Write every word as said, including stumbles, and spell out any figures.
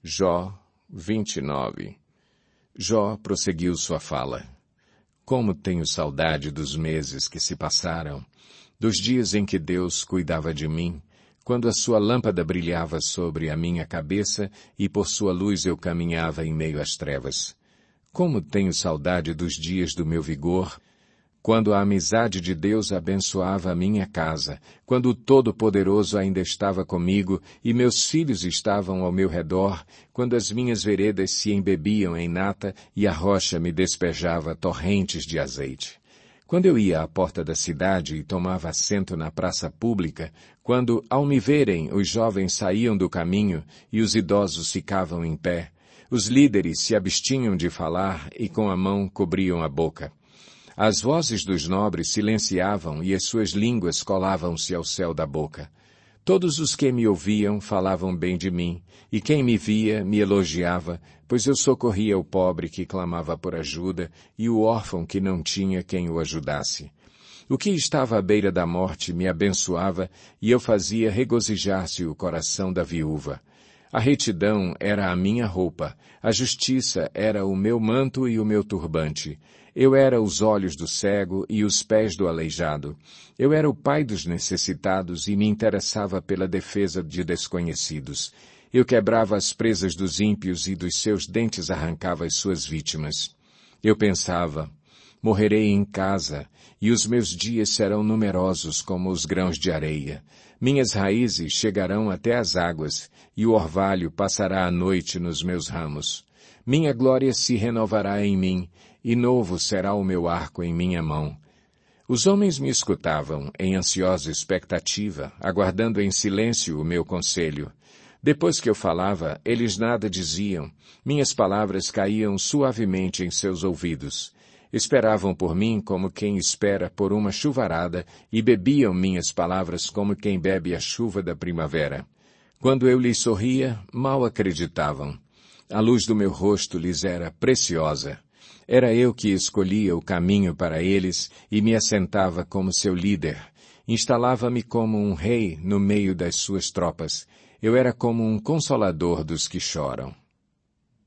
Jó vinte e nove. Jó prosseguiu sua fala. Como tenho saudade dos meses que se passaram, dos dias em que Deus cuidava de mim, quando a sua lâmpada brilhava sobre a minha cabeça e por sua luz eu caminhava em meio às trevas. Como tenho saudade dos dias do meu vigor, quando a amizade de Deus abençoava a minha casa, quando o Todo-Poderoso ainda estava comigo e meus filhos estavam ao meu redor, quando as minhas veredas se embebiam em nata e a rocha me despejava torrentes de azeite. Quando eu ia à porta da cidade e tomava assento na praça pública, quando, ao me verem, os jovens saíam do caminho e os idosos ficavam em pé, os líderes se abstinham de falar e com a mão cobriam a boca. As vozes dos nobres silenciavam e as suas línguas colavam-se ao céu da boca. Todos os que me ouviam falavam bem de mim, e quem me via me elogiava, pois eu socorria o pobre que clamava por ajuda e o órfão que não tinha quem o ajudasse. O que estava à beira da morte me abençoava e eu fazia regozijar-se o coração da viúva. A retidão era a minha roupa, a justiça era o meu manto e o meu turbante. Eu era os olhos do cego e os pés do aleijado. Eu era o pai dos necessitados e me interessava pela defesa de desconhecidos. Eu quebrava as presas dos ímpios e dos seus dentes arrancava as suas vítimas. Eu pensava, morrerei em casa, e os meus dias serão numerosos como os grãos de areia. Minhas raízes chegarão até as águas, e o orvalho passará a noite nos meus ramos. Minha glória se renovará em mim, e novo será o meu arco em minha mão. Os homens me escutavam, em ansiosa expectativa, aguardando em silêncio o meu conselho. Depois que eu falava, eles nada diziam. Minhas palavras caíam suavemente em seus ouvidos. Esperavam por mim como quem espera por uma chuvarada e bebiam minhas palavras como quem bebe a chuva da primavera. Quando eu lhes sorria, mal acreditavam. A luz do meu rosto lhes era preciosa. Era eu que escolhia o caminho para eles e me assentava como seu líder. Instalava-me como um rei no meio das suas tropas. Eu era como um consolador dos que choram.